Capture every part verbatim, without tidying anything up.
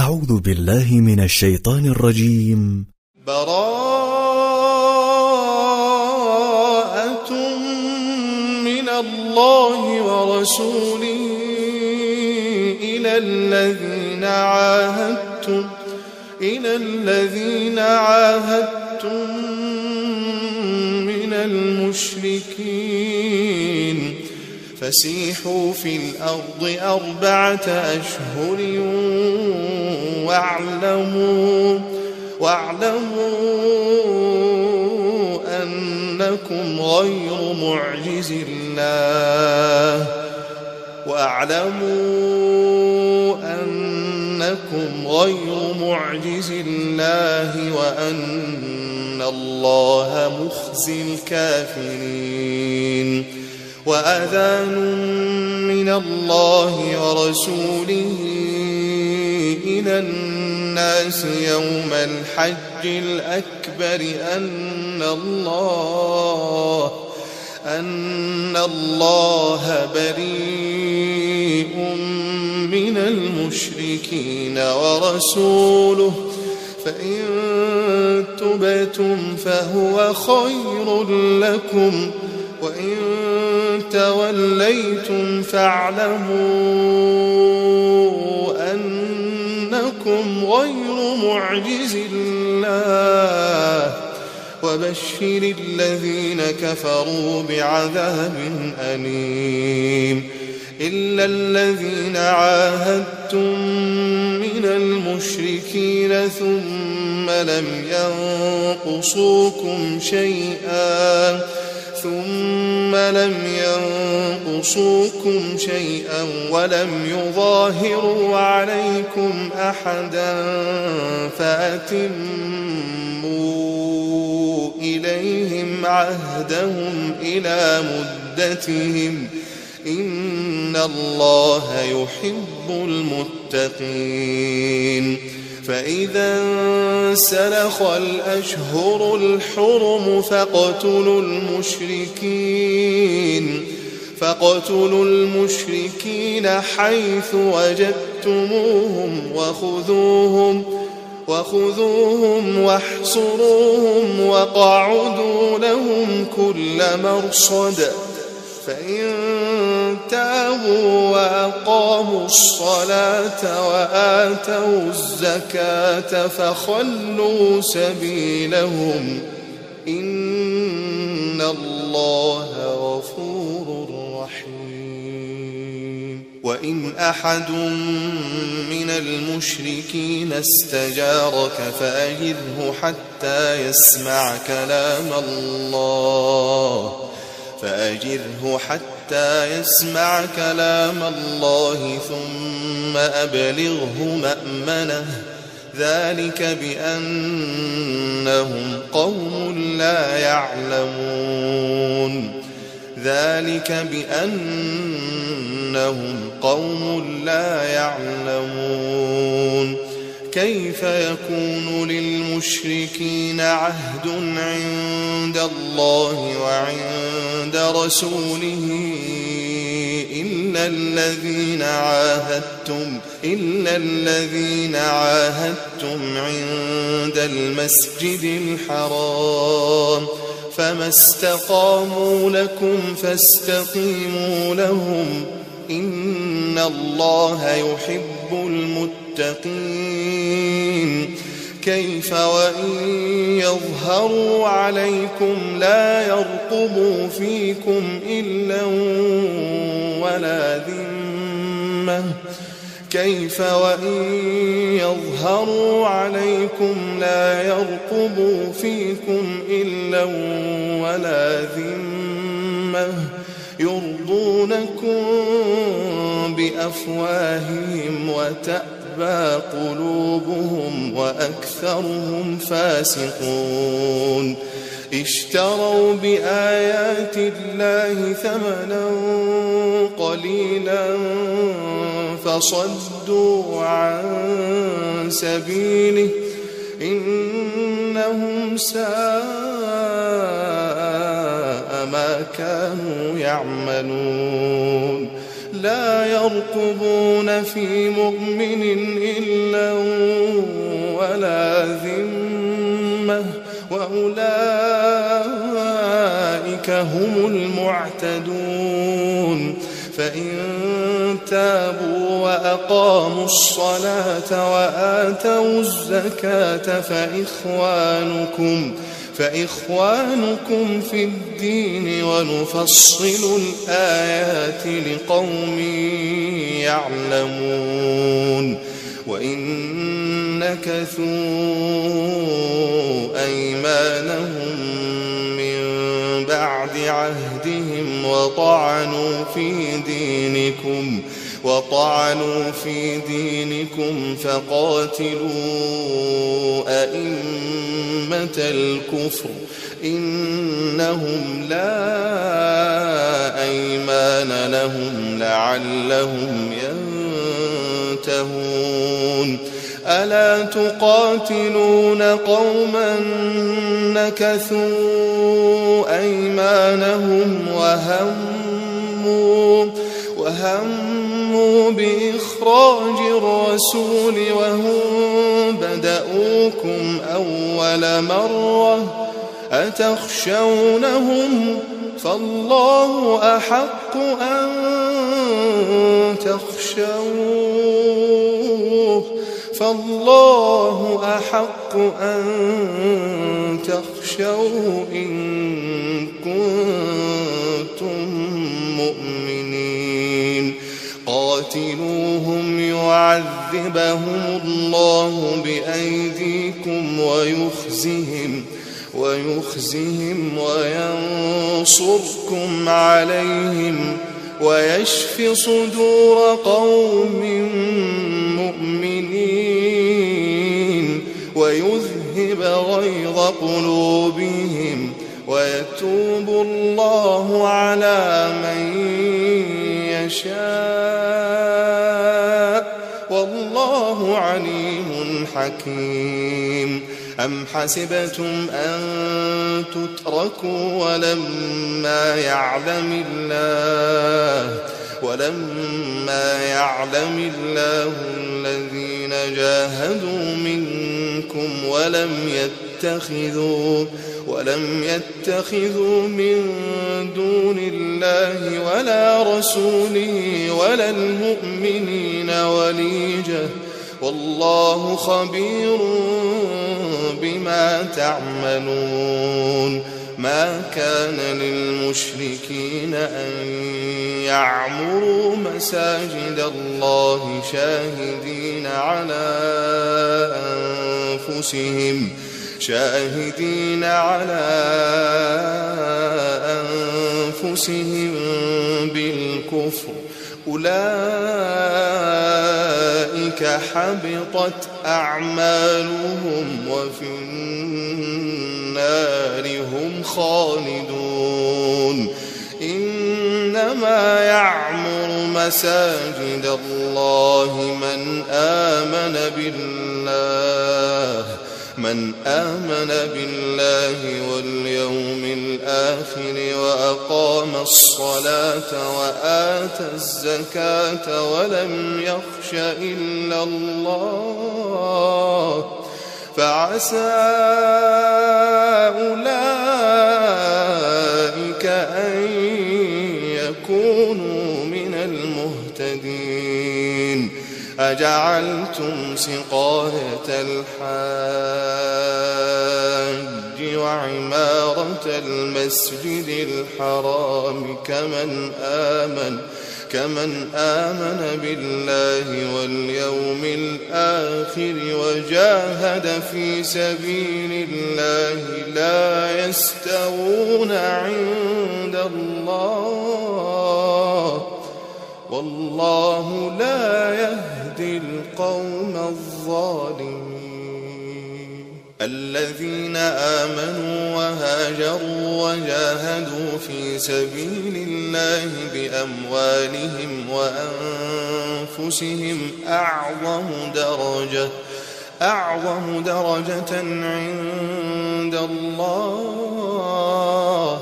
أعوذ بالله من الشيطان الرجيم. براءة من الله ورسوله إلى الذين عاهدتم إلى الذين عاهدتم من المشركين فسيحوا في الأرض أربعة أشهر واعلموا واعلموا أنكم غير معجز الله واعلموا أنكم غير معجز الله وأن الله مخزي الكافرين. وأذان من الله ورسوله إلى الناس يوم الحج الأكبر أن الله أن الله بريء من المشركين ورسوله فإن تبتم فهو خير لكم وإن توليتم فاعلموا أنكم غير معجز الله وبشر الذين كفروا بعذاب أليم. إلا الذين عاهدتم من المشركين ثم لم ينقصوكم شيئا ثم لم ينقصوكم شيئا ولم يظاهروا عليكم أحدا فأتموا إليهم عهدهم إلى مدتهم إن الله يحب المتقين. فإذا انسلخ الأشهر الحرم فاقتلوا المشركين فاقتلوا المشركين حيث وجدتموهم وخذوهم وخذوهم واحصروهم واقعدوا لهم كل مرصد فإن تابوا وأقاموا الصلاة وآتوا الزكاة فخلوا سبيلهم إن الله غفور رحيم. وإن أحد من المشركين استجارك فأجره حتى يسمع كلام الله فأجره حتى يسمع كلام الله ثم أبلغه مأمنه ذلك بأنهم قوم لا يعلمون ذلك بأنهم قوم لا يعلمون. كيف يكون للمشركين عهد عند الله وعند رسوله إلا الذين عاهدتم إلا الذين عاهدتم عند المسجد الحرام فما استقاموا لكم فاستقيموا لهم إن الله يحب المتقين. كيف وإن يظهروا عليكم لا يرقبوا فيكم إلا ولا ذمة كيف وإن يظهروا عليكم لا يرقبوا فيكم إلا ولا ذمة يرضونكم بأفواههم وتأبى قلوبهم وأكثرهم فاسقون. اشتروا بآيات الله ثمنا قليلا فصدوا عن سبيله إنهم ساء ما كانوا يعملون. لا يرقبون في مؤمن إلا وأولئك هم المعتدون فإن تابوا وأقاموا الصلاة وآتوا الزكاة فإخوانكم فإخوانكم في الدين ونفصل الآيات لقوم يعلمون وإن نكثوا أيمانهم من بعد عهدهم وطعنوا في دينكم وطعنوا في دينكم فقاتلوا أئمة الكفر إنهم لا أيمان لهم لعلهم ينتهون ألا تقاتلون قوما نكثوا أيمانهم وهموا وهموا بإخراج الرسول وهم بدؤوكم أول مرة أتخشونهم فالله أحق أن تخشوه فالله أحق أن تخشوه إن كنتم مؤمنين قاتلوهم يعذبهم الله بأيديكم ويخزهم ويخزهم وينصركم عليهم ويشف صدور قوم مؤمنين ويذهب غيظ قلوبهم ويتوب الله على من يشاء والله عليم حكيم أم حسبتم أن تتركوا ولما يعلم الله ولما يعلم الله الذين جاهدوا منكم ولم يتخذوا ولم يتخذوا من دون الله ولا رسوله ولا المؤمنين وليجة والله خبير بما تعملون ما كان للمشركين أن يعمروا مساجد الله شاهدين على أنفسهم شاهدين على أنفسهم بالكفر أولئك حبطت أعمالهم وفي النار هم خالدون إنما يعمر مساجد الله من آمن بالله من آمن بالله واليوم الآخر وأقام الصلاة وآتى الزكاة ولم يخش إلا الله فعسى أولئك أن يكونوا من المهتدين أجعلتم سقاية الحاج وعمارة المسجد الحرام كمن آمن كمن آمن بالله واليوم الآخر وجاهد في سبيل الله لا يستوون عند الله والله لا يهدي القوم الظالمين الذين آمنوا وهاجروا وجاهدوا في سبيل الله بأموالهم وأنفسهم أعظم درجة أعظم درجة عند الله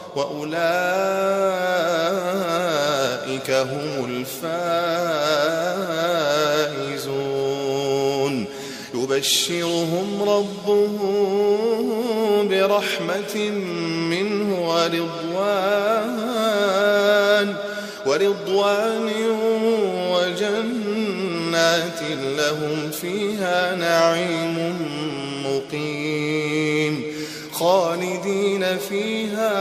وأولئك هم الفائزون يبشرهم ربهم برحمة منه ورضوان ورضوان وجنات لهم فيها نعيم مقيم خالدين فيها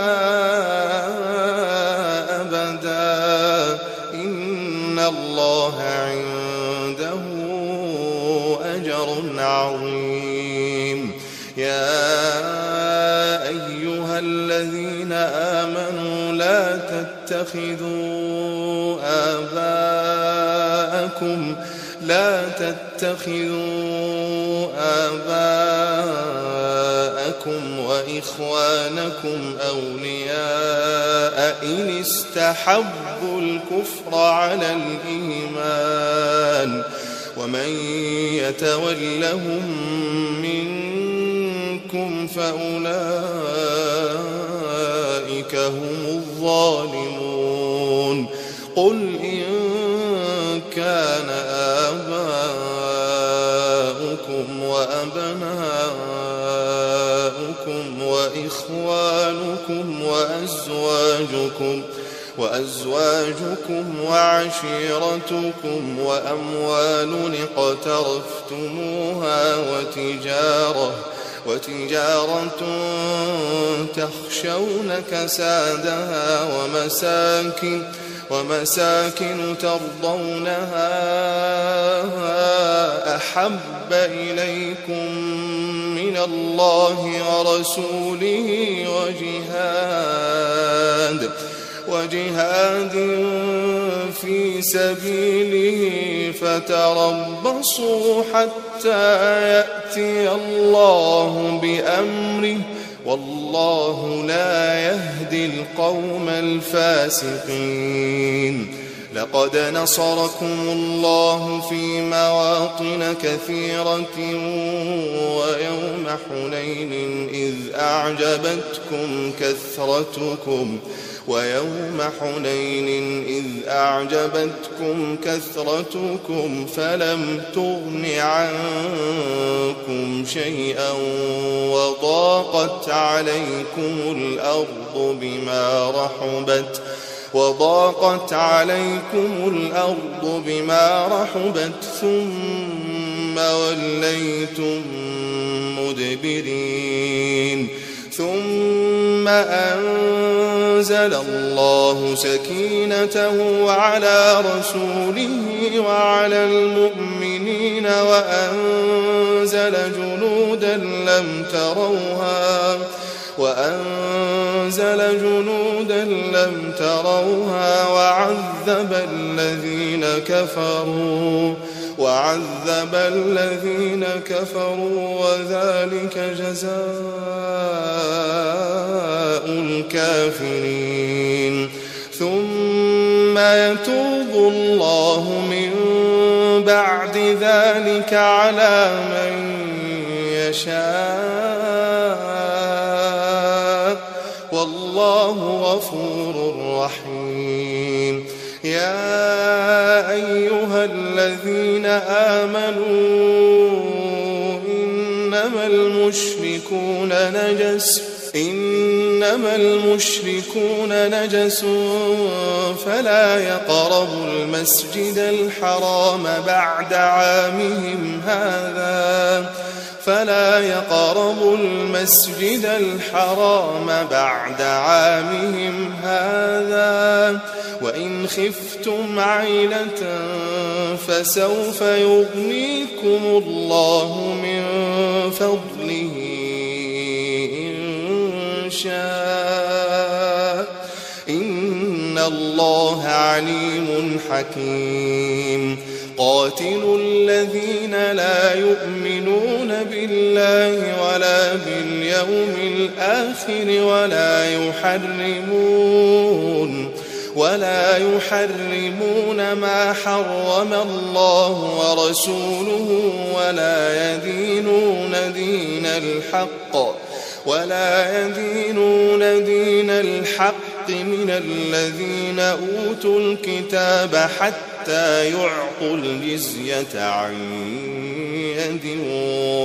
أبدا إن الله عنده أجر عظيم. يا أيها الذين آمنوا لا تتخذوا آباءكم لا تتخذوا آباءكم وإخوانكم أولياء إن استحبوا الكفر على الإيمان ومن يتولهم منكم فأولئك هم الظالمون. قل إن كان آباؤكم وأبناؤكم وإخوانكم وأزواجكم وأزواجكم وعشيرتكم وأموال اقترفتموها وتجارة وتجارة تخشون كسادها ومساكن ومساكن ترضونها أحب إليكم من الله ورسوله وجهاد وجهاد في سبيله فتربصوا حتى يأتي الله بأمره والله لا يهدي القوم الفاسقين. لقد نصركم الله في مواطن كثيرة ويوم حنين إذ أعجبتكم كثرتكم ويوم حنين إذ أعجبتكم كثرتكم فلم تغن عنكم شيئا وضاقت عليكم الأرض بما رحبت وضاقت عليكم الأرض بما رحبت ثم وليتم مدبرين. ثم أنزل الله سكينته على رسوله وعلى المؤمنين وأنزل جنودا لم تروها وأنزل جنودا لم تروها وعذب الذين كفروا وعذب الذين كفروا وذلك جزاء الكافرين. ثم يتوب الله من بعد ذلك على من يشاء والله غفور رحيم. يا أيها الذين آمنوا إنما المشركون نجس إنما المشركون نجس فلا يقربوا المسجد الحرام بعد عامهم هذا فلا يقربوا المسجد الحرام بعد عامهم هذا وإن خفتم عيلة فسوف يغنيكم الله من فضله إن شاء إن الله عليم حكيم. قاتلوا الذين لا يؤمنون بالله ولا باليوم الآخر ولا يحرمون ولا يحرمون ما حرم الله ورسوله ولا يدينون دين الحق ولا يدينون دين الحق من الذين أوتوا الكتاب حتى يعطوا الجزية عن يد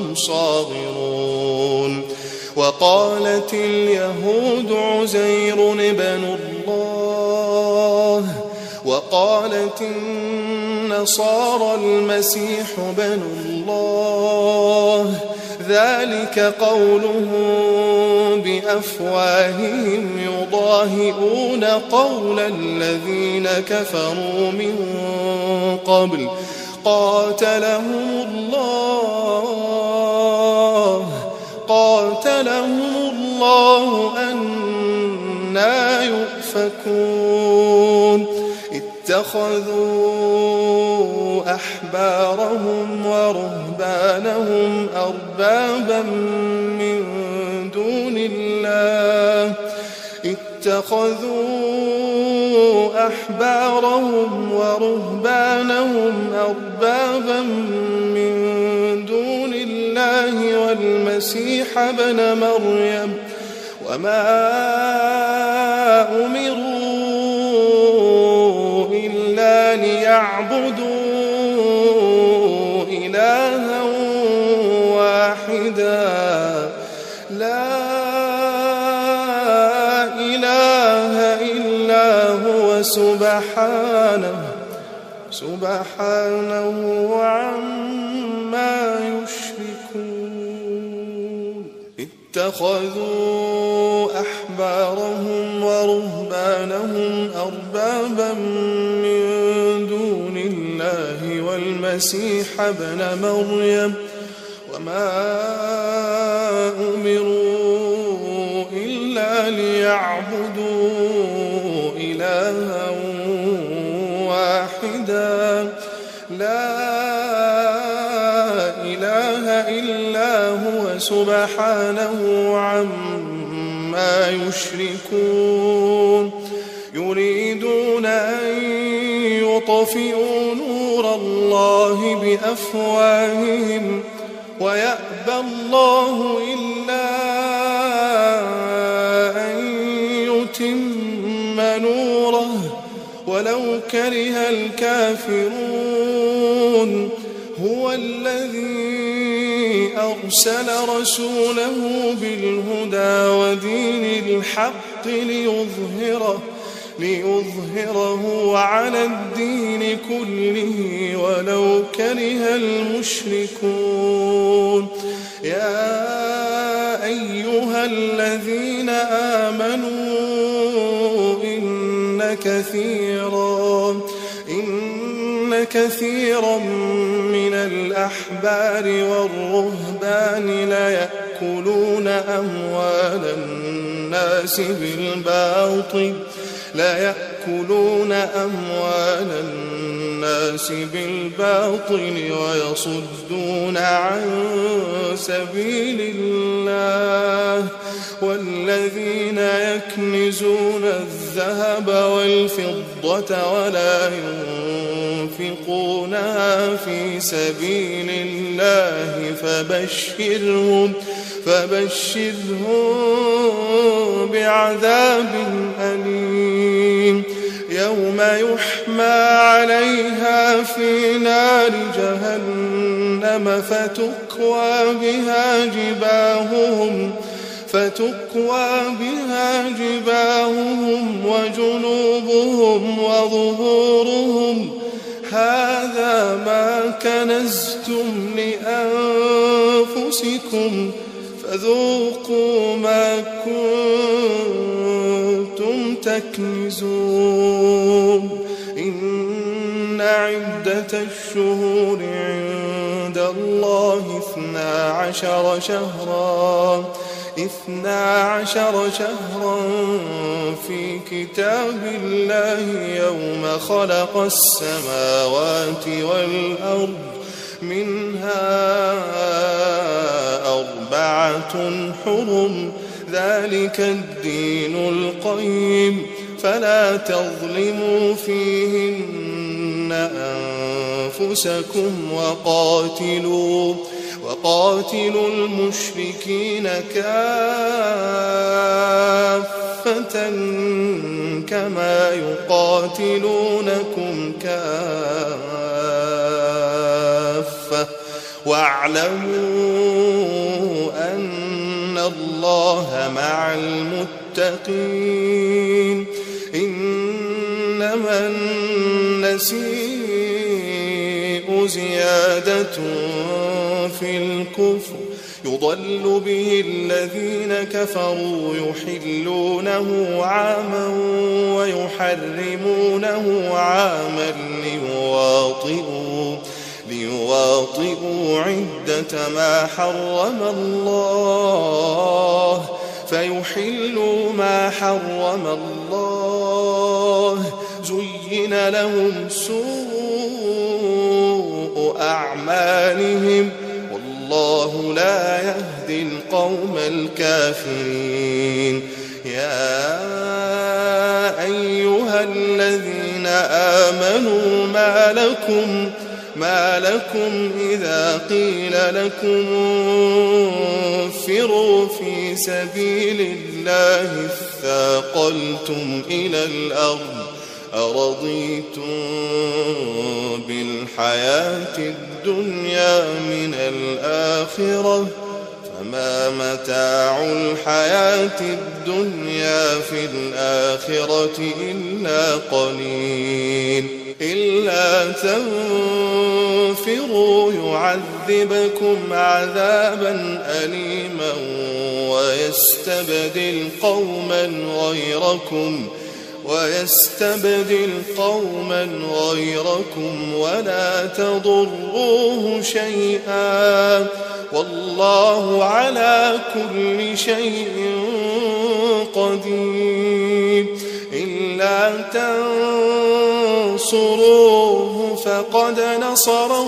وهم صاغرون. وقالت اليهود عزير ابن الله وقالت النصارى المسيح ابن الله، ذلك قولهم بأفواههم يضاهئون قول الذين كفروا من قبل قاتلهم الله قاتلهم الله أنى يؤفكون. اتخذوا أحبارهم ورهبانهم أربابا من دون الله اتخذوا أحبارهم ورهبانهم أربابا من دون الله والمسيح ابن مريم وما أمروا إلا ليعبدوا إلها واحدا لا إله إلا هو سبحانه سبحانه عما يشركون. اتخذوا أحبارهم ورهبانهم أربابا من دون الله والمسيح ابن مريم وما أمروا إلا ليعبدوا إلها واحدا لا إله إلا هو سبحانه عما يشركون. يريدون أن يطفئوا نور الله بأفواههم ويأبى الله إلا أن يتم نوره ولو كره الكافرون. هو الذي أرسل رسوله بالهدى ودين الحق ليظهره ليظهره على الدين كله ولو كره المشركون. يا أيها الذين آمنوا إن كثيرا إن كثيرا من الأحبار والرهبان ليأكلون أموال الناس بالباطل لا يأكلون أموال الناس بالباطل ويصدون عن سبيل الله. والذين يكنزون الذهب والفضة ولا ينفقونها في سبيل الله فبشرهم فبشرهم بعذاب أليم. يوم يحمى عليها في نار جهنم فتكوى بها جباههم فتكوى بها جباههم وجنوبهم وظهورهم هذا ما كنزتم لأنفسكم فذوقوا ما كنتم تكنزون. إن عدة الشهور عند الله اثنا عشر شهرا اثنا عشر شهرا في كتاب الله يوم خلق السماوات والأرض منها أربعة حرم ذلك الدين القيم فلا تظلموا فيهن أنفسكم وقاتلوا وقاتلوا المشركين كافة كما يقاتلونكم كافة واعلموا أن الله مع المتقين. إنما النسيء زيادة في الكفر يضل به الذين كفروا يحلونه عاما ويحرمونه عاما ليواطئوا ليواطئوا عدة ما حرم الله فيحلوا ما حرم الله. زين لهم سوء أعمالهم والله لا يهدي القوم الكافرين. يا أيها الذين آمنوا ما لكم ما لكم إذا قيل لكم انفروا في سبيل الله اثاقلتم إلى الأرض أرضيتم بالحياة الدنيا من الآخرة فما متاع الحياة الدنيا في الآخرة إلا قليل. إلا تنفروا يعذبكم عذابا أليما ويستبدل قوما غيركم ويستبدل قوما غيركم ولا تضروه شيئا والله على كل شيء قدير. إلا تنصروه فقد نصره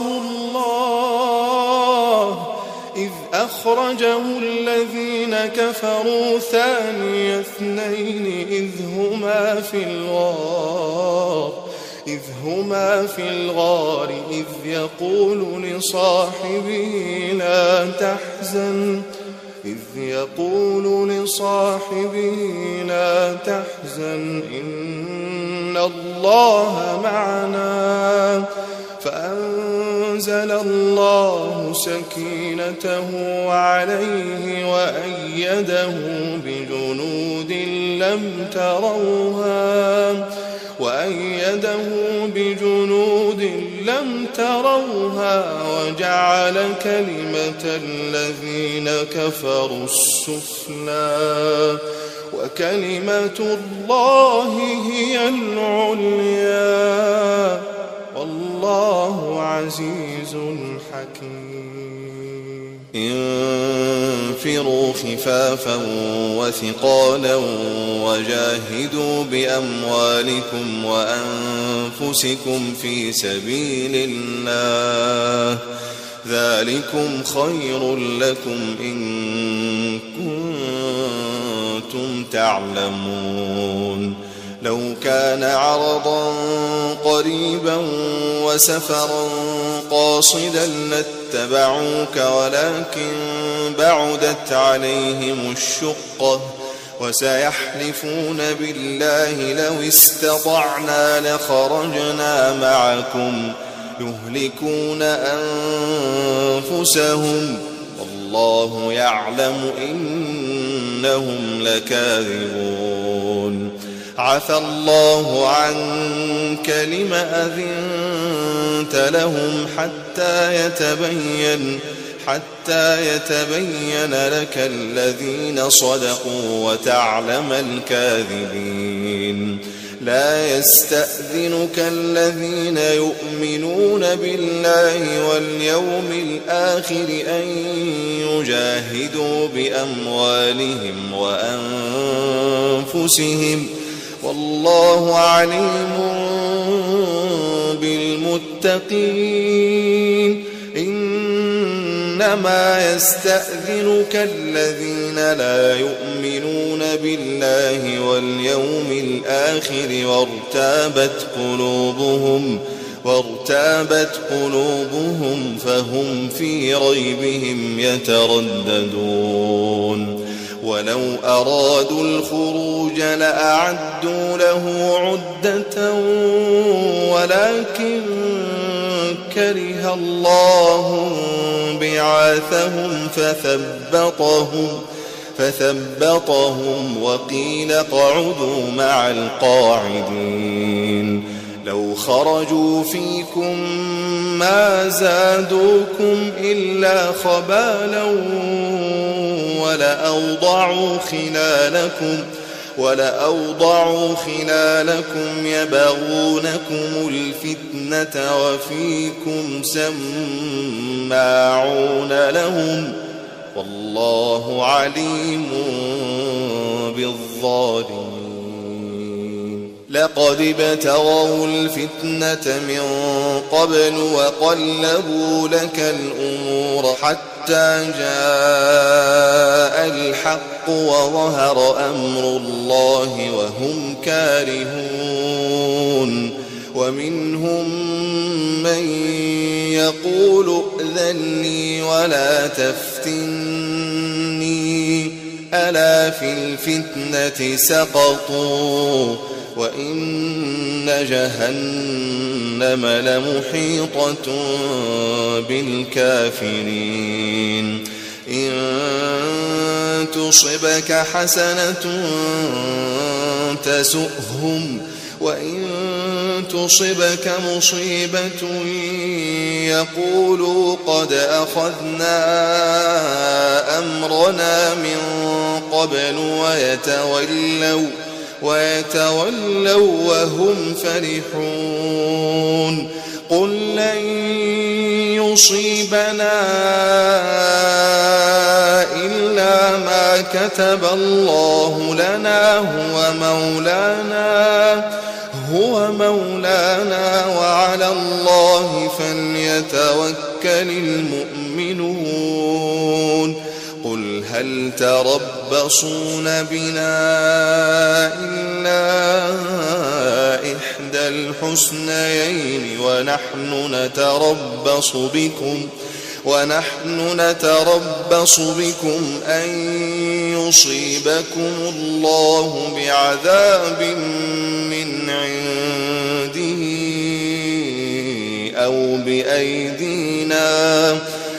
الله إذ أخرجه الذين كفروا ثاني اثنين إذ هما في الغار إذ هما في الغار إذ يقول لصاحبه لا تحزن إذ يقول لصاحبه لا تحزن إن الله معنا فأنزل الله سكينته عليه وأيده بجنود لم تروها وأيده بجنود لم تروها وجعل كلمة الذين كفروا السفلى وكلمة الله هي العليا والله عزيز حكيم. انفروا خفافا وثقالا وجاهدوا بأموالكم وأنفسكم في سبيل الله ذلكم خير لكم إن كنتم تعلمون. لو كان عرضا قريبا وسفرا قاصدا لاتبعوك ولكن بعدت عليهم الشقة وسيحلفون بالله لو استطعنا لخرجنا معكم يهلكون أنفسهم والله يعلم إنهم لكاذبون. عفى الله عنك لم أذنت لهم حتى يتبين حتى يتبين لك الذين صدقوا وتعلم الكاذبين. لا يستأذنك الذين يؤمنون بالله واليوم الآخر أن يجاهدوا بأموالهم وأنفسهم والله عليم بالمتقين. إنما يستأذنك الذين لا يؤمنون بالله واليوم الآخر وارتابت قلوبهم وارتابت قلوبهم فهم في ريبهم يترددون. ولو أرادوا الخروج لأعدوا له عدة ولكن كره الله بعاثهم فثبطهم فثبطهم وقيل اقعدوا مع القاعدين لو خرجوا فيكم ما زادوكم إلا خبالا ولأوضعوا خلالكم ولأوضعوا خلالكم يبغونكم الفتنة وفيكم سماعون لهم والله عليم بالظالمين لقد ابتغوا الفتنة من قبل وقلبوا لك الأمور حتى جاء الحق وظهر أمر الله وهم كارهون ومنهم من يقول ائذن لي ولا تفتني ألا في الفتنة سقطوا وإن جهنم لمحيطة بالكافرين إن تصبك حسنة تسؤهم وإن تصبك مصيبة يقولوا قد أخذنا أمرنا من قبل ويتولوا ويتولوا وهم فرحون قل لن يصيبنا إلا ما كتب الله لنا هو مولانا هو مولانا وعلى الله فليتوكل المؤمنون قل هل تربصون بنا إلا إحدى الحسنيين ونحن نتربص بكم ونحن نتربص بكم أن يصيبكم الله بعذاب من عنده أو بأيدينا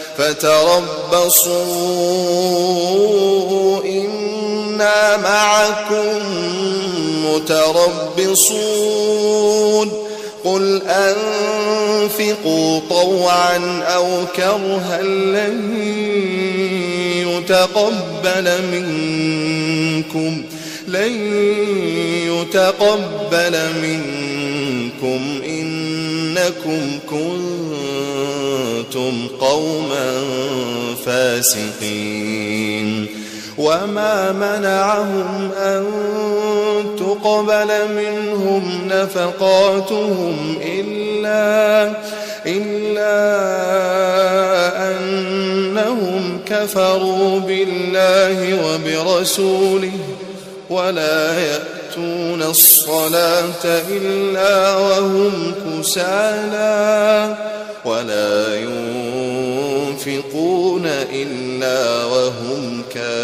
فتربصوا إنا معكم متربصون قل أنفقوا طوعا أو كرها لن يتقبل منكم لن يتقبل منكم إنكم كنتم قوما فاسقين وما منعهم أن تقبل منهم نفقاتهم إلا إلا أنهم كفروا بالله وبرسوله ولا يأتون الصلاة إلا وهم كسالى ولا ينفقون إلا وهم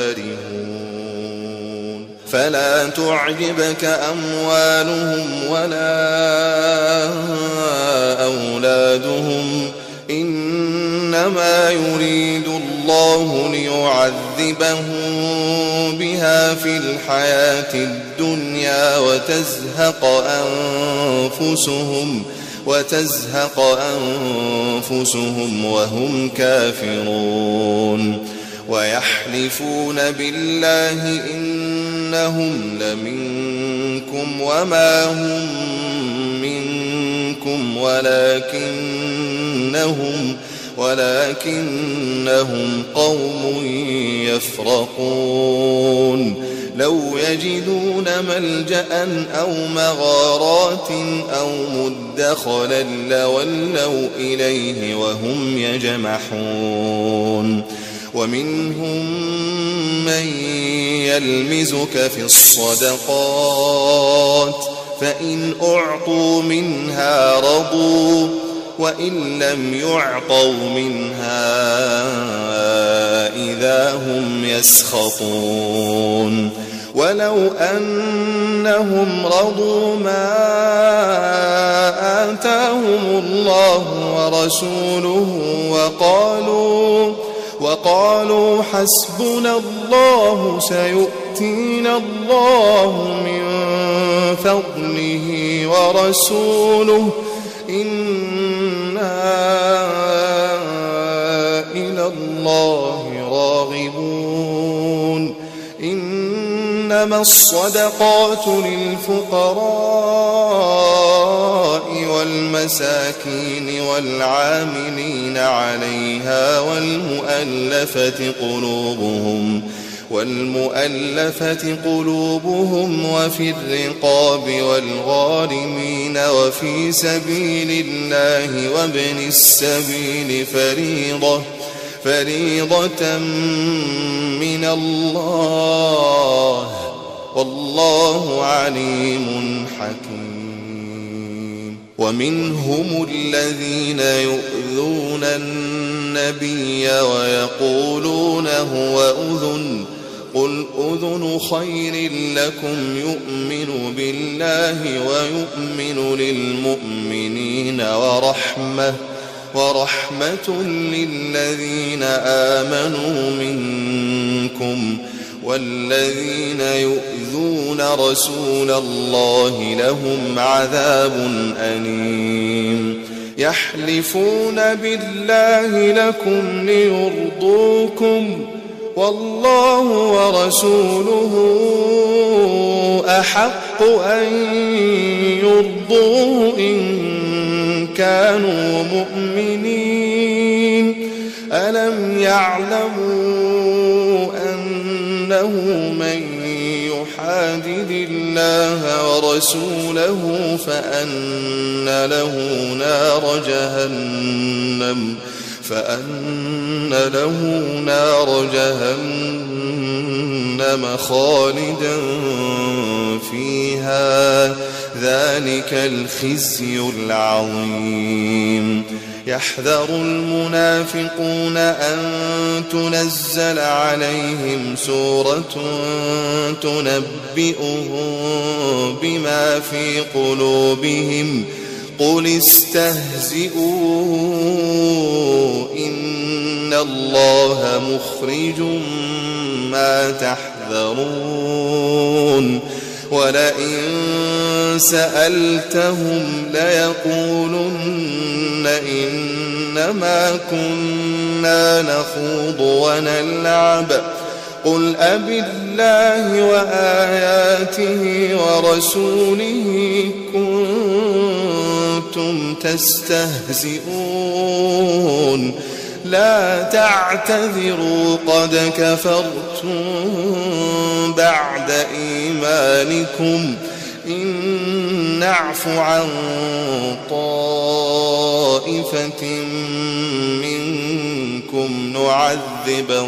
كارهون فلا تعجبك أموالهم ولا أولادهم إنما يريد الله ليعذبهم بها في الحياة الدنيا وتزهق أنفسهم وتزهق أنفسهم وهم كافرون ويحلفون بالله إنهم لمنكم وما هم منكم ولكنهم ولكنهم قوم يفرقون لو يجدون ملجأ أو مغارات أو مدخلا لولوا إليه وهم يجمحون ومنهم من يلمزك في الصدقات فإن أعطوا منها رضوا وإن لم يعطوا منها إذا هم يسخطون ولو أنهم رضوا ما آتاهم الله ورسوله وقالوا وقالوا حسبنا الله سيؤتينا الله من فضله ورسوله إنا إلى الله راغبون إنما الصدقات للفقراء والمساكين والعاملين عليها والمؤلفة قلوبهم والمؤلفة قلوبهم وفي الرقاب والغارمين وفي سبيل الله وابن السبيل فريضة فريضة من الله والله عليم حكيم. ومنهم الذين يؤذون النبي ويقولون هو أذن قل أذن خير لكم يؤمن بالله ويؤمن للمؤمنين ورحمة ورحمة للذين آمنوا منكم والذين يؤذون رسول الله لهم عذاب أليم. يحلفون بالله لكم ليرضوكم والله ورسوله أحق أن يرضوه إن كانوا مؤمنين. ألم يعلموا أنه من يحادد الله ورسوله فأن له نار جهنم فأن له نار جهنم خالدا فيها ذلك الخزي العظيم. يحذر المنافقون أن تنزل عليهم سورة تنبئهم بما في قلوبهم قل استهزئوا إن الله مخرج ما تحذرون. ولئن سألتهم ليقولن إنما كنا نخوض ونلعب قل أبالله وآياته ورسوله كنتم تستهزئون لا تعتذروا قد كفرتم بعد إيمانكم إن نعف عن طائفة منكم نعذب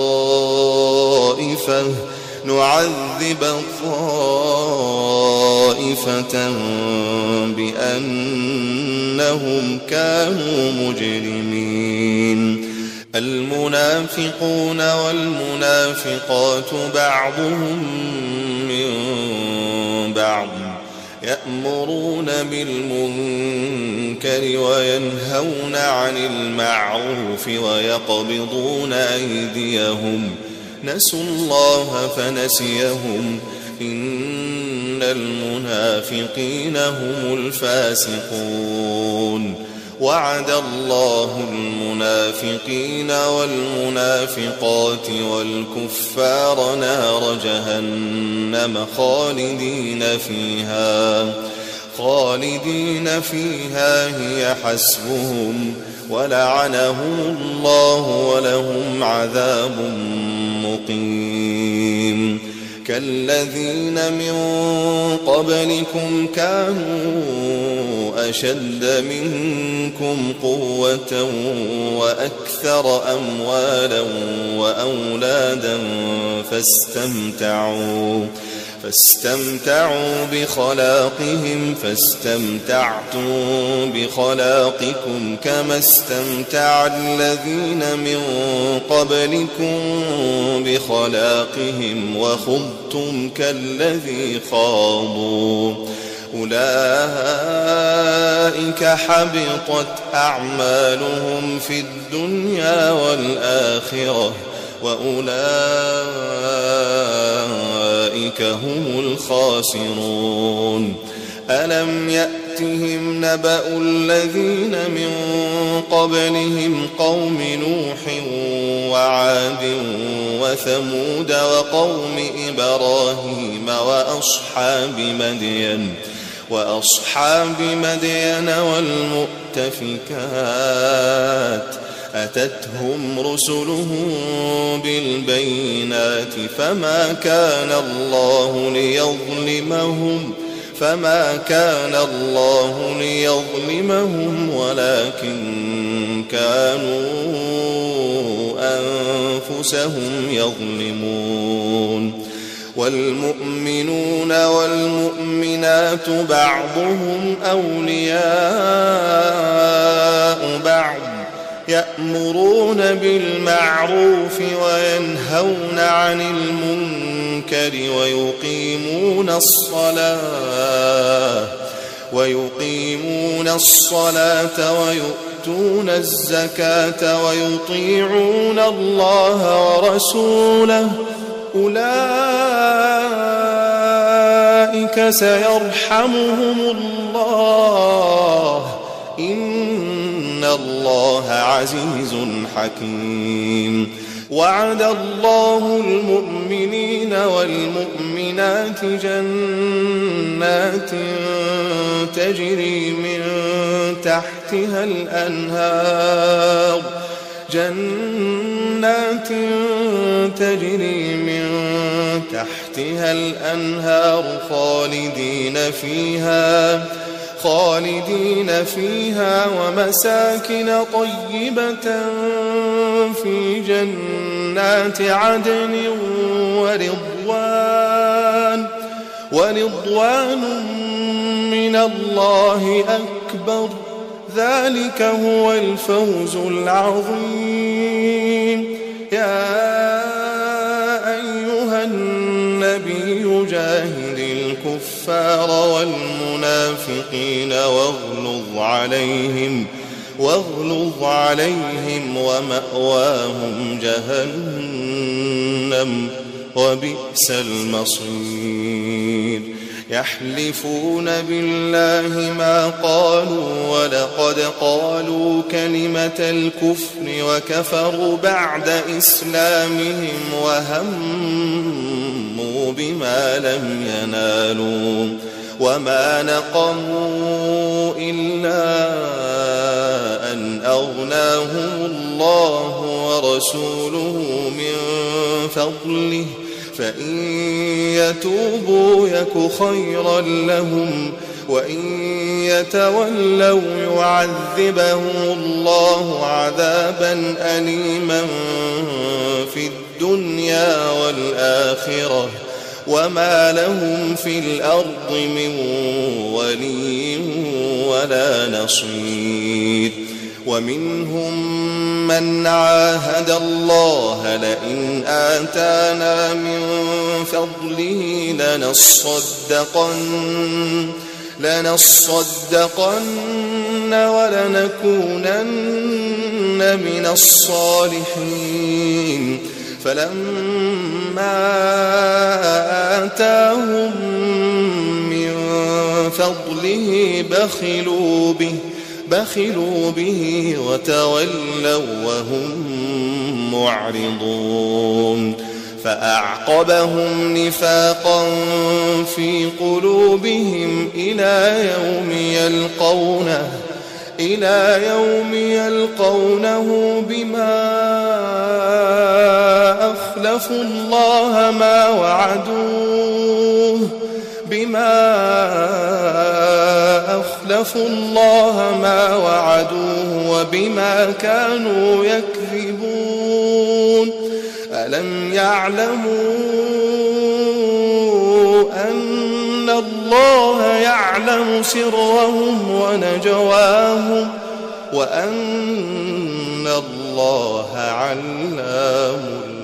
طائفة نعذب طائفة بأنهم كانوا مجرمين. المنافقون والمنافقات بعضهم من بعض يأمرون بالمنكر وينهون عن المعروف ويقبضون أيديهم نسوا الله فنسيهم إن المنافقين هم الفاسقون. وعد الله المنافقين والمنافقات والكفار نار جهنم خالدين فيها خالدين فيها هي حسبهم ولعنهم الله ولهم عذاب مقيم. كالذين من قبلكم كانوا أشد منكم قوة وأكثر أموالا وأولادا فاستمتعوا فاستمتعوا بخلاقهم فاستمتعتم بخلاقكم كما استمتع الذين من قبلكم بخلاقهم وخضتم كالذي خاضوا أولئك حبطت أعمالهم في الدنيا والآخرة وأولئك هم الخاسرون ألم يأتهم نبأ الذين من قبلهم قوم نوح وعاد وثمود وقوم إبراهيم وأصحاب مدين وأصحاب مدين والمؤتفكات أتتهم رسلهم بالبينات فما كان الله ليظلمهم فما كان الله ليظلمهم ولكن كانوا أنفسهم يظلمون والمؤمنون والمؤمنات بعضهم أولياء بعض يأمرون بالمعروف وينهون عن المنكر ويقيمون الصلاة ويقيمون الصلاة ويؤتون الزكاة ويطيعون الله ورسوله أولئك سيرحمهم الله إن الله عزيز حكيم وعد الله المؤمنين والمؤمنات جنات تجري من تحتها الأنهار جنات تجري من تحتها الأنهار خالدين فيها خالدين فيها ومساكن طيبة في جنات عدن ورضوان ورضوان من الله أكبر ذلك هو الفوز العظيم يا أيها النبي جاهد الكفار والمنافقين واغلظ عليهم واغلظ عليهم ومأواهم جهنم وبئس المصير يحلفون بالله ما قالوا ولقد قالوا كلمة الكفر وكفروا بعد إسلامهم وهموا بما لم ينالوا وما نقموا إلا أن أغناهم الله ورسوله من فضله فإن يتوبوا يك خيرا لهم وإن يتولوا يعذبهم الله عذابا أليما في الدنيا والآخرة وما لهم في الأرض من ولي ولا نصير ومنهم من عاهد الله لئن آتانا من فضله لنصدقن لنصدقن ولنكونن من الصالحين فلما آتاهم من فضله بخلوا به بخلوا به وتولوا وهم معرضون فأعقبهم نفاقا في قلوبهم إلى يوم يلقونه إلى يوم يلقونه بما أخلفوا الله ما وعدوه بما أخلفوا الله ما وعدوه وبما كانوا يكذبون ألم يعلموا أن الله يعلم سرهم ونجواهم وأن الله علام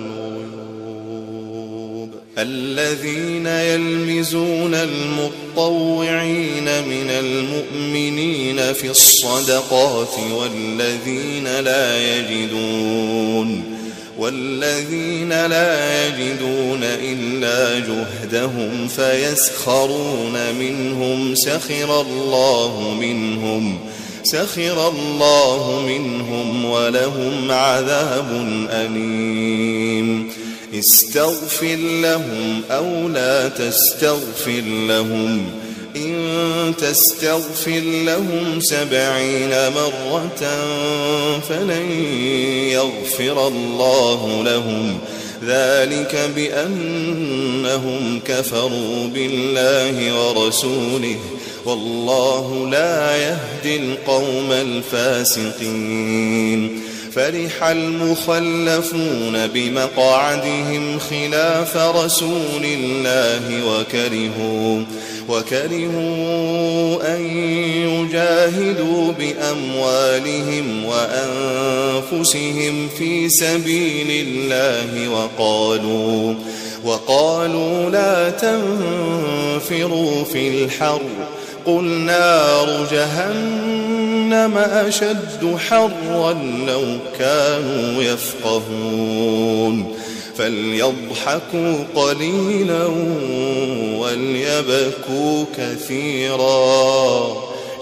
الغيوب. الذين يلمزون المطوعين من المؤمنين في الصدقات والذين لا يجدون والذين لا يجدون إلا جهدهم فيسخرون منهم سخر الله منهم سخر الله منهم ولهم عذاب أليم. استغفر لهم أو لا تستغفر لهم إن تستغفر لهم سبعين مرة فلن يغفر الله لهم ذلك بأنهم كفروا بالله ورسوله والله لا يهدي القوم الفاسقين. فرح المخلفون بمقعدهم خلاف رسول الله وكرهوا وكرهوا أن يجاهدوا بأموالهم وأنفسهم في سبيل الله وقالوا وقالوا لا تنفروا في الحر قل نار جهنم أشد حرا لو كانوا يفقهون. فليضحكوا قليلا وليبكوا كثيرا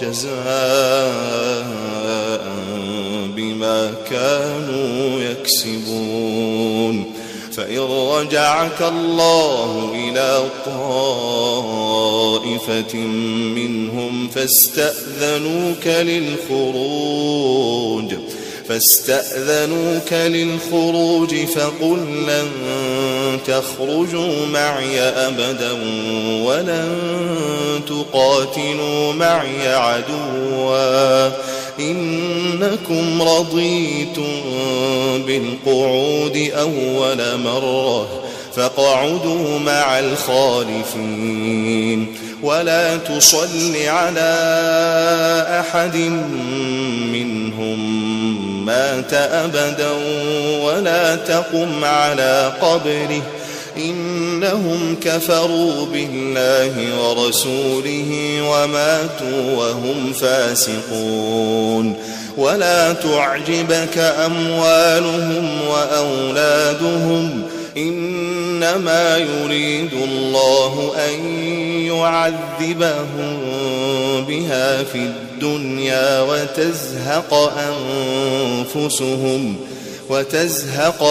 جزاء بما كانوا يكسبون. فإن رجعك الله إلى طائفة منهم فاستأذنوك للخروج فاستأذنوك للخروج فقل لن تخرجوا معي أبدا ولن تقاتلوا معي عدوا إنكم رضيتم بالقعود أول مرة فاقعدوا مع الخالفين ولا تصل على أحد منهم مات أبدا ولا تقم على قبره إنهم كفروا بالله ورسوله وماتوا وهم فاسقون. ولا تعجبك أموالهم وأولادهم إنما يريد الله أن يعذبهم بها في الدنيا وتزهق أنفسهم وتزهق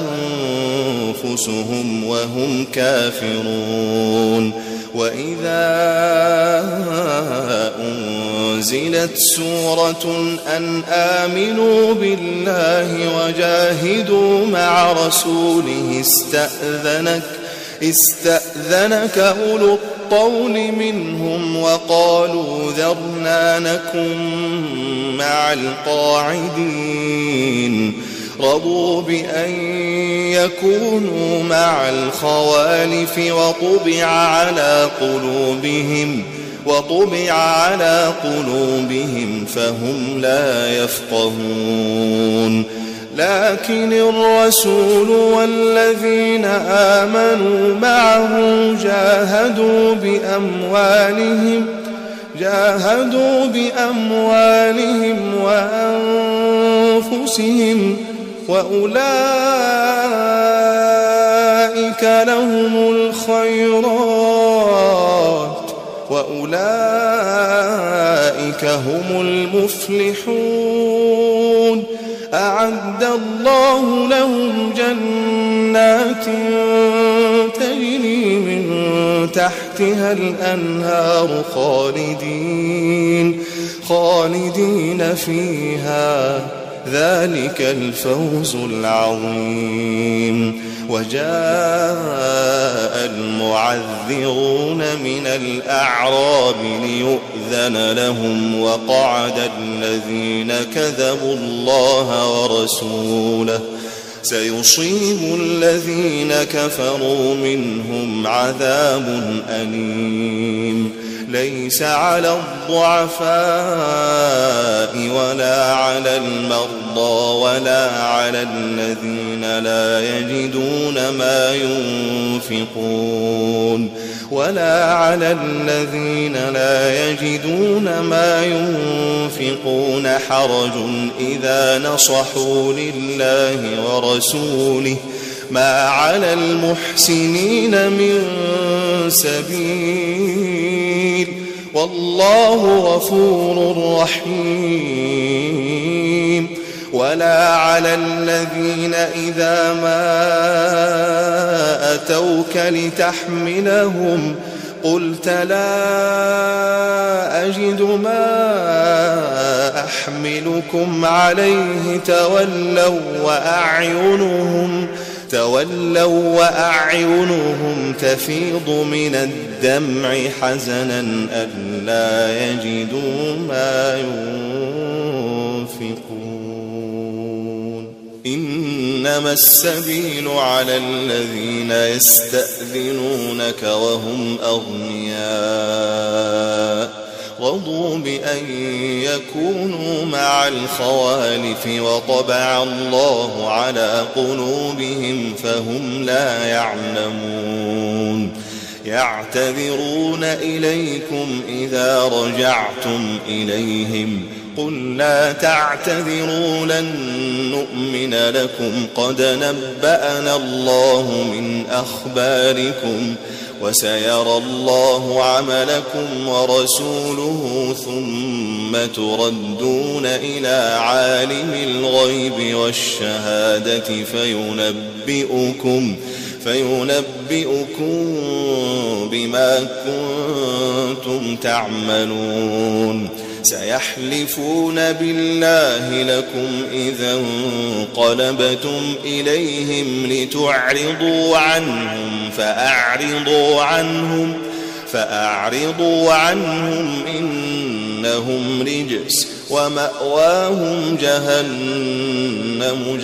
أنفسهم وهم كافرون. وإذا أنزلت سورة أن آمنوا بالله وجاهدوا مع رسوله استأذنك استأذنك أولو الطول منهم وقالوا ذرنا نكن مع القاعدين رضوا بأن يكونوا مع الخوالف وطبع على قلوبهم وطبع على قلوبهم فهم لا يفقهون. لكن الرسول والذين آمنوا معه جاهدوا بأموالهم جاهدوا بأموالهم وأنفسهم وأولئك لهم الخيرات وأولئك هم المفلحون. أعد الله لهم جنات تجري من تحتها الأنهار خالدين خالدين فيها ذلك الفوز العظيم. وجاء المعذرون من الأعراب ليؤذن لهم وقعد الذين كذبوا الله ورسوله سيصيب الذين كفروا منهم عذاب أليم ليس على الضعفاء ولا على المرضى ولا على الذين لا يجدون ما ينفقون ولا على الذين لا يجدون ما ينفقون حرج إذا نصحوا لله ورسوله ما على المحسنين من سبيل والله غفور رحيم ولا على الذين إذا ما أتوك لتحملهم قلت لا أجد ما أحملكم عليه تولوا وأعينهم تولوا وأعينهم تفيض من الدمع حزنا ألا يجدوا ما ينفقون إنما السبيل على الذين يستأذنونك وهم أغنياء رضوا بأن يكونوا مع الخوالف وطبع الله على قلوبهم فهم لا يعلمون يعتذرون إليكم إذا رجعتم إليهم قل لا تعتذروا لن نؤمن لكم قد نبأنا الله من أخباركم وسيرى الله عملكم ورسوله ثم تردون إلى عالم الغيب والشهادة فينبئكم فينبئكم بما كنتم تعملون سيحلفون بالله لكم إذا انقلبتم إليهم لتعرضوا عنهم فأعرضوا عنهم فأعرضوا عنهم إنهم رجس ومأواهم جهنم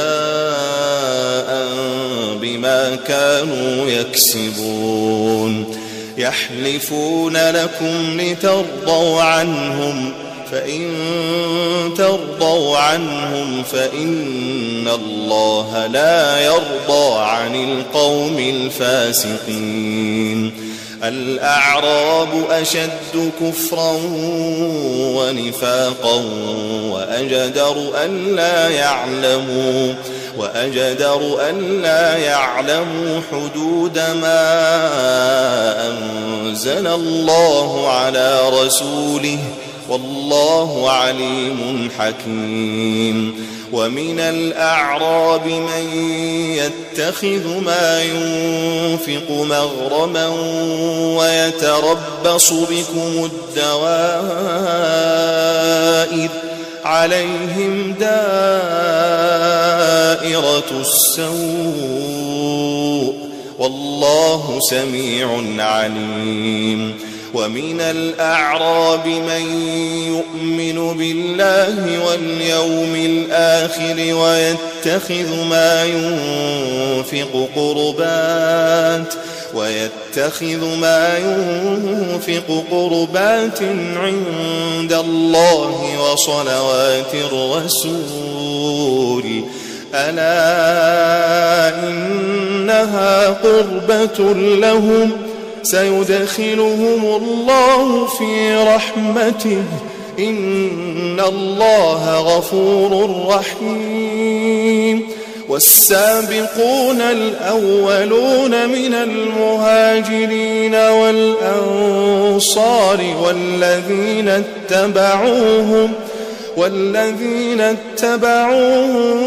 جزاء بما كانوا يكسبون يحلفون لكم لترضوا عنهم فإن ترضوا عنهم فإن الله لا يرضى عن القوم الفاسقين الأعراب أشد كفرا ونفاقا وأجدر ألا يعلموا وأجدر ألا يعلموا حدود ما أنزل الله على رسوله والله عليم حكيم ومن الأعراب من يتخذ ما ينفق مغرما ويتربص بكم الدوائر عليهم دائرة السوء والله سميع عليم ومن الأعراب من يؤمن بالله واليوم الآخر ويتخذ ما ينفق قربات ويتخذ ما ينفق قربات عند الله وصلوات الرسول ألا إنها قربة لهم سيدخلهم الله في رحمته إن الله غفور رحيم والسابقون الأولون من المهاجرين والأنصار والذين اتبعوهم والذين اتبعوهم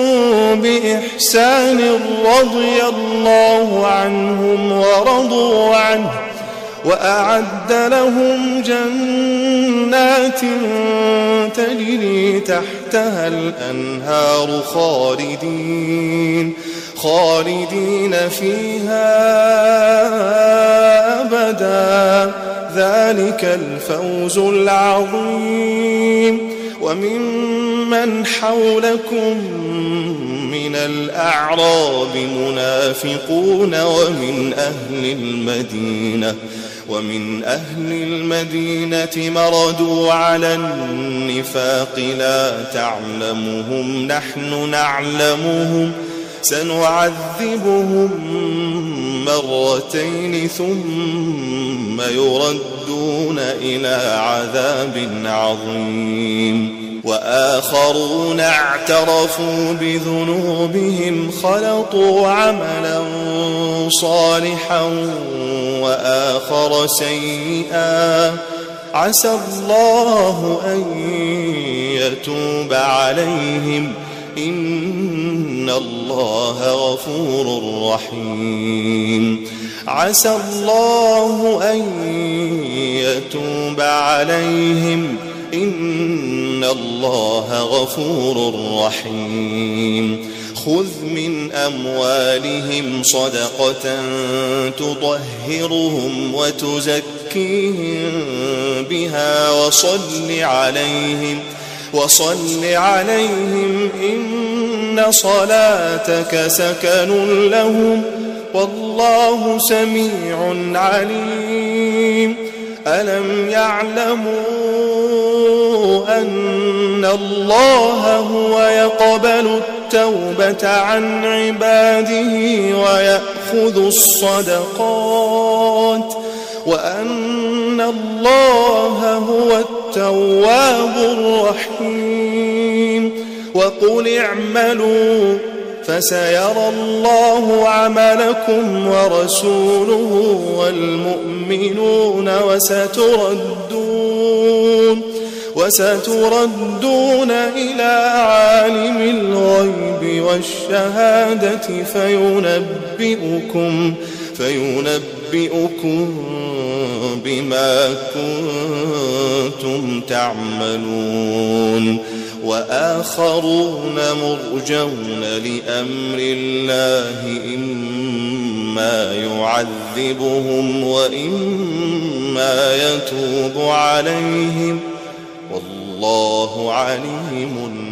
بإحسان رضي الله عنهم ورضوا عنه وأعد لهم جنات تجري تحتها الأنهار خالدين خالدين فيها أبدا ذلك الفوز العظيم وممن حولكم من من الأعراب منافقون ومن أهل المدينة ومن أهل المدينة مردوا على النفاق لا تعلمهم نحن نعلمهم سنعذبهم مرتين ثم يردون إلى عذاب عظيم وآخرون اعترفوا بذنوبهم خلطوا عملا صالحا وآخر سيئا عسى الله أن يتوب عليهم إن الله غفور رحيم عسى الله أن يتوب عليهم إن الله غفور رحيم خذ من أموالهم صدقة تطهرهم وتزكيهم بها وصل عليهم وصل عليهم إن صلاتك سكن لهم والله سميع عليم ألم يعلموا أن الله هو يقبل التوبة عن عباده ويأخذ الصدقات وأن الله هو التواب الرحيم وقل اعملوا فسيرى الله عملكم ورسوله والمؤمنون وستردون وستردون إلى عالم الغيب والشهادة فينبئكم فينبئكم بما كنتم تعملون وآخرون مرجون لأمر الله إما يعذبهم وإما يتوب عليهم والله عليم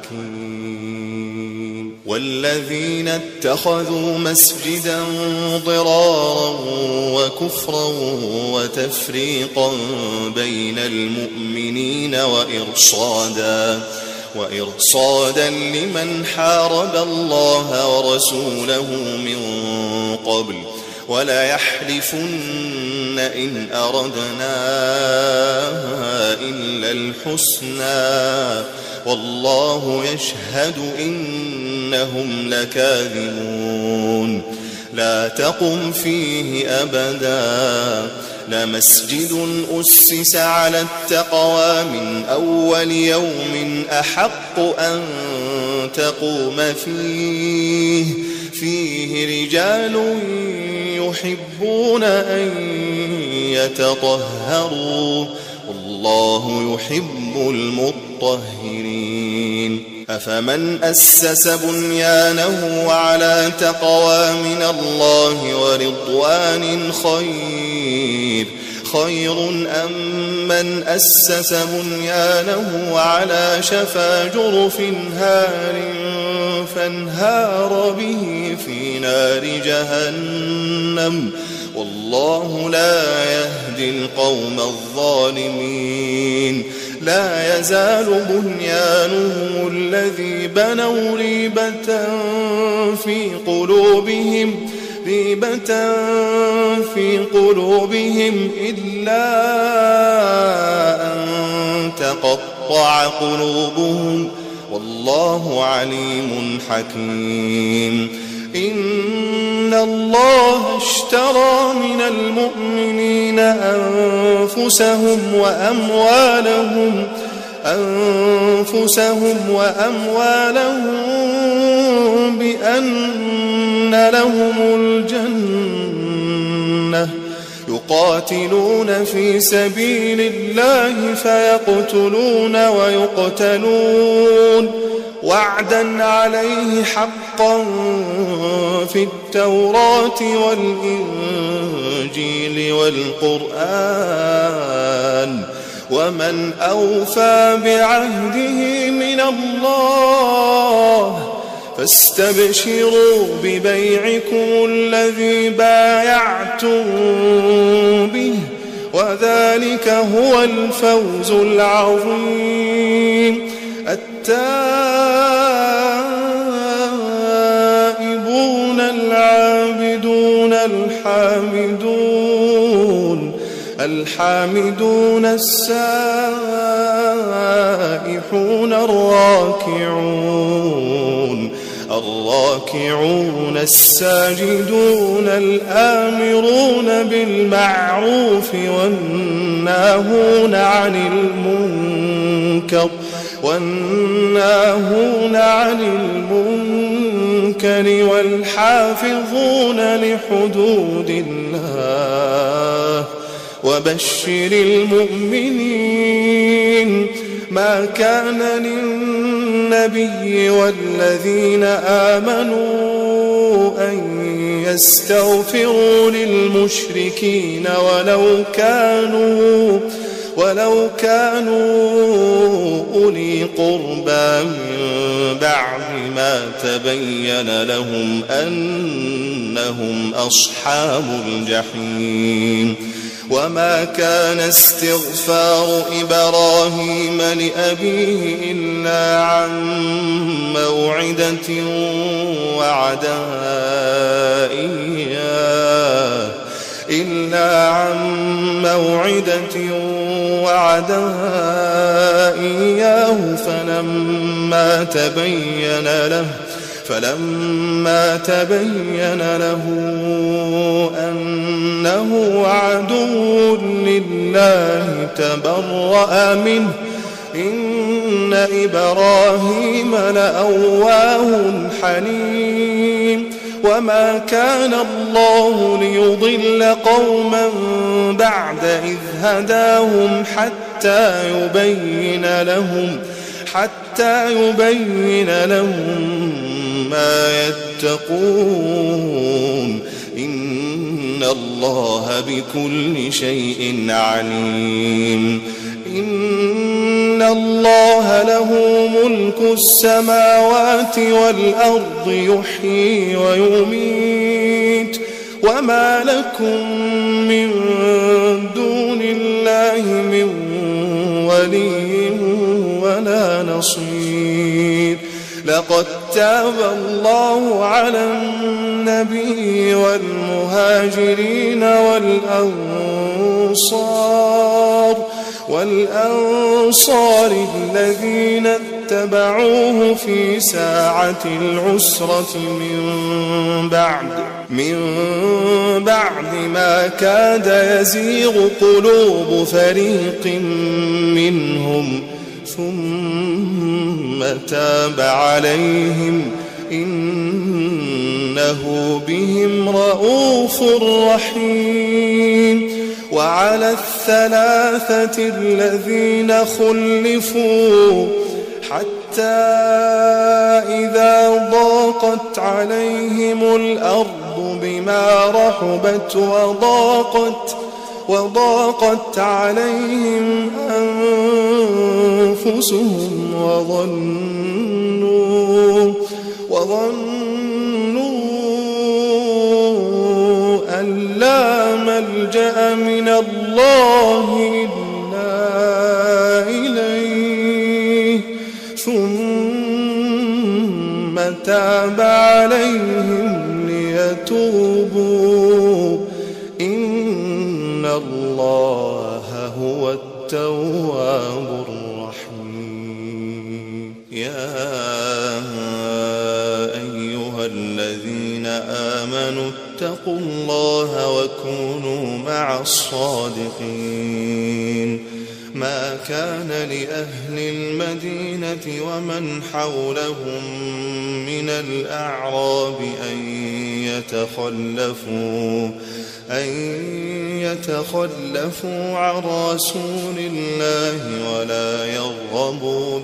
حكيم والذين اتخذوا مسجدا ضرارا وكفرا وتفريقا بين المؤمنين وإرصادا وإرصادا لمن حارب الله ورسوله من قبل ولا يحلفن إن أردنا إلا الحسنى والله يشهد إنهم لكاذبون لا تقم فيه أبدا لمسجد أسس على التقوى من أول يوم أحق أن تقوم فيه فيه رجال يحبون أن يتطهروا والله يحب المطهرين أفمن أسس بنيانه على تقوى من الله ورضوان خير خير أم من أسس بنيانه على شفا جرف هار فانهار به في نار جهنم والله لا يهدي القوم الظالمين لا يزال بنيانهم الذي بنوا ريبة في قلوبهم ريبة في قلوبهم إلا أن تقطع قلوبهم والله عليم حكيم إن الله اشترى من المؤمنين أنفسهم وأموالهم أنفسهم وأموالهم بأن لهم الجنة يقاتلون في سبيل الله فيقتلون ويقتلون وعدا عليه حقا في التوراة والإنجيل والقرآن ومن أوفى بعهده من الله فاستبشروا ببيعكم الذي بايعتم به وذلك هو الفوز العظيم. التائبون العابدون الحامدون الحامدون السائحون الراكعون الراكعون الساجدون الآمرون بالمعروف والناهون عن المنكر والناهون عن المنكر والحافظون لحدود الله وبشر المؤمنين. ما كان للنبي والذين آمنوا أن يستغفروا للمشركين ولو كانوا ولو كانوا أولي قربى من بعد ما تبين لهم أنهم أصحاب الجحيم. وما كان استغفار إبراهيم لأبيه إلا عن موعدة وعدها إياه إلا عن موعدة وعدها إياه فلما تبين له فلما تبين له أنه عدو لله تبرأ منه إن إبراهيم لأواه حليم. وما كان الله ليضل قوما بعد إذ هداهم حتى يبين لهم حتى يبين لهم ما يتقون إن الله بكل شيء عليم. إن الله له ملك السماوات والأرض يحيي ويميت وما لكم من دون الله من ولي ولا نصير. لقد تاب الله على النبي والمهاجرين والأنصار والأنصار الذين اتبعوه في ساعة العسرة من بعد من بعد ما كاد يزيغ قلوب فريق منهم ثم تاب عليهم إنه بهم رءوف رحيم. وعلى الثلاثة الذين خلفوا حتى إذا ضاقت عليهم الأرض بما رحبت وضاقت وضاقت عليهم أنفسهم وظنوا وظنوا أن لا ملجأ من الله إلا إليه ثم تاب عليهم ليتوبوا إن الله هو التواب الرحيم. يا أيها الذين آمنوا اتقوا الله وكونوا مع الصادقين. ما كان لأهل المدينة ومن حولهم من الأعراب أن يتخلفوا أن يتخلفوا عن رسول الله ولا يرغبوا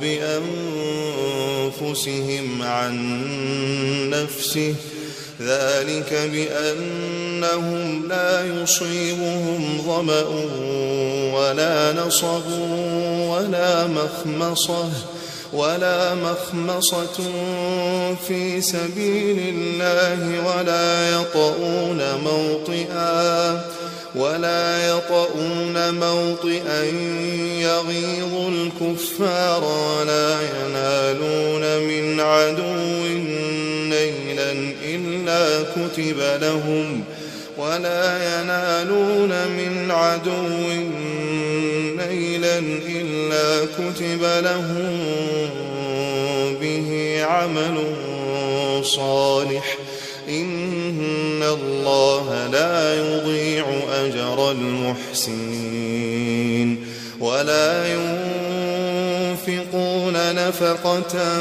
بأنفسهم عن نفسه ذلك بأنهم لا يصيبهم ظمأ ولا نصب ولا مخمصة ولا مخمصة في سبيل الله ولا يطؤون موطئا ولا يطؤون موطئا يغيظ الكفار ولا ينالون من عدو نيلا إلا كتب لهم ولا ينالون من عدو نيلا إلا كتب لهم به عمل صالح إن الله لا يضيع أجر المحسنين ولا ينفقون نفقة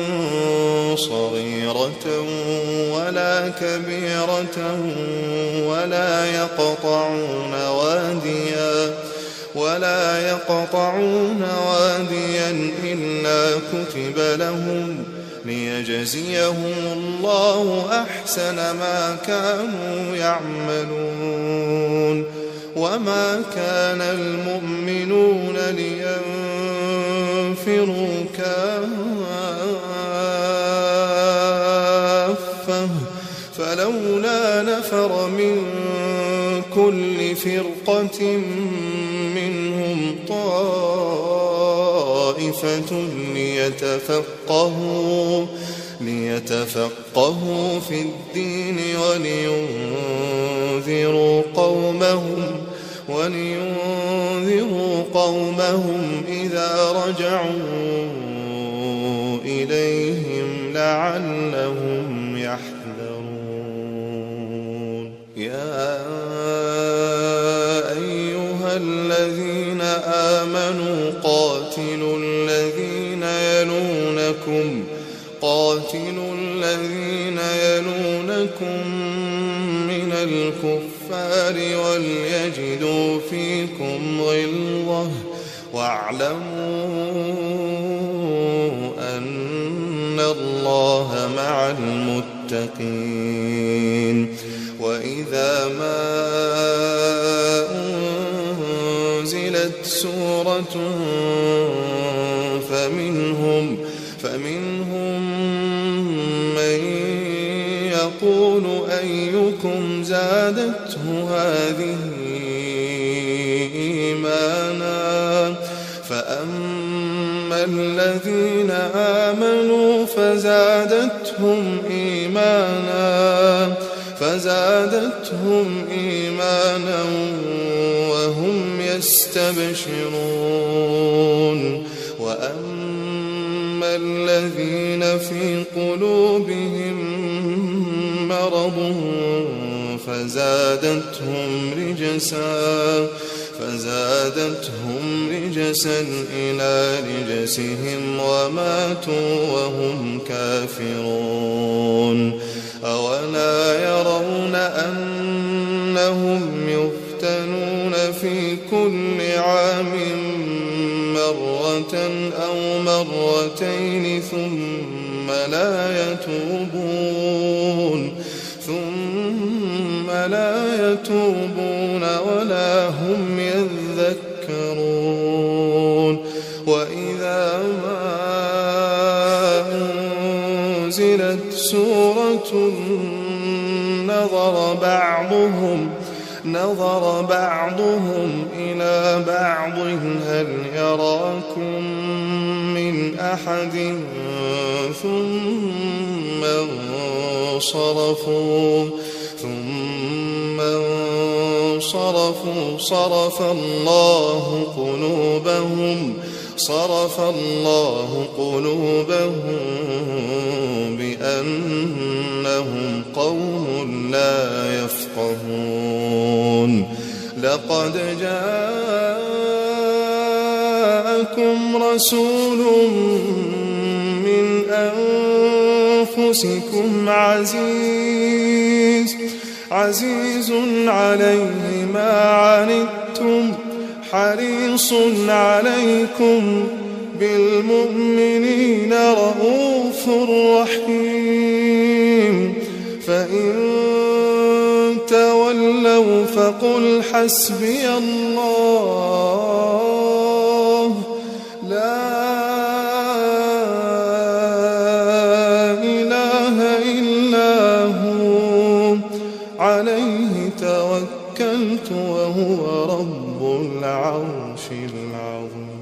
صغيرة ولا كبيرة ولا يقطعون واديا ولا يقطعون واديا إلا كتب لهم ليجزيهم الله أحسن ما كانوا يعملون وما كان المؤمنون لينفروا كافة فلولا نفر من كل فرقة منهم طائفة ليتفقهوا ليتفقهوا في الدين ولينذروا قومهم ولينذروا قومهم إذا رجعوا إليهم لعلهم يحذرون يا أيها الذين آمنوا قاتلوا الذين يلونكم قاتلوا الذين يلونكم من الكفار وليجدوا فيكم غلظة واعلموا أن الله مع المتقين وإذا ما أنزلت سورة فمنهم فمنهم من يقول أيكم زادته هذه إيمانا فأما الذين آمنوا فزادتهم إيمانا فزادتهم إيمانا وهم يستبشرون وأما الذين في قلوبهم مرض فزادتهم رجسا فزادتهم رجسا إلى رجسهم وماتوا وهم كافرون أولا يرون أنهم يفتنون في كل عام مرة أو مرتين ثم لا يتوبون ثم لا يتوبون ولا هم يذكرون وإذا ما أنزلت سورة نظر بعضهم نظر بعضهم إلى بعض هل يراكم من أحد ثم انصرفوا ثم انصرفوا صرف الله قلوبهم صرف الله قلوبهم بأنهم قوم لا يفقهون لقد جاءكم رسول من أنفسكم عزيز عزيز عليه ما عنتم حريص عليكم بالمؤمنين رؤوف رحيم فإن تولوا فقل حسبي الله لا عليه توكلت وهو رب العرش العظيم.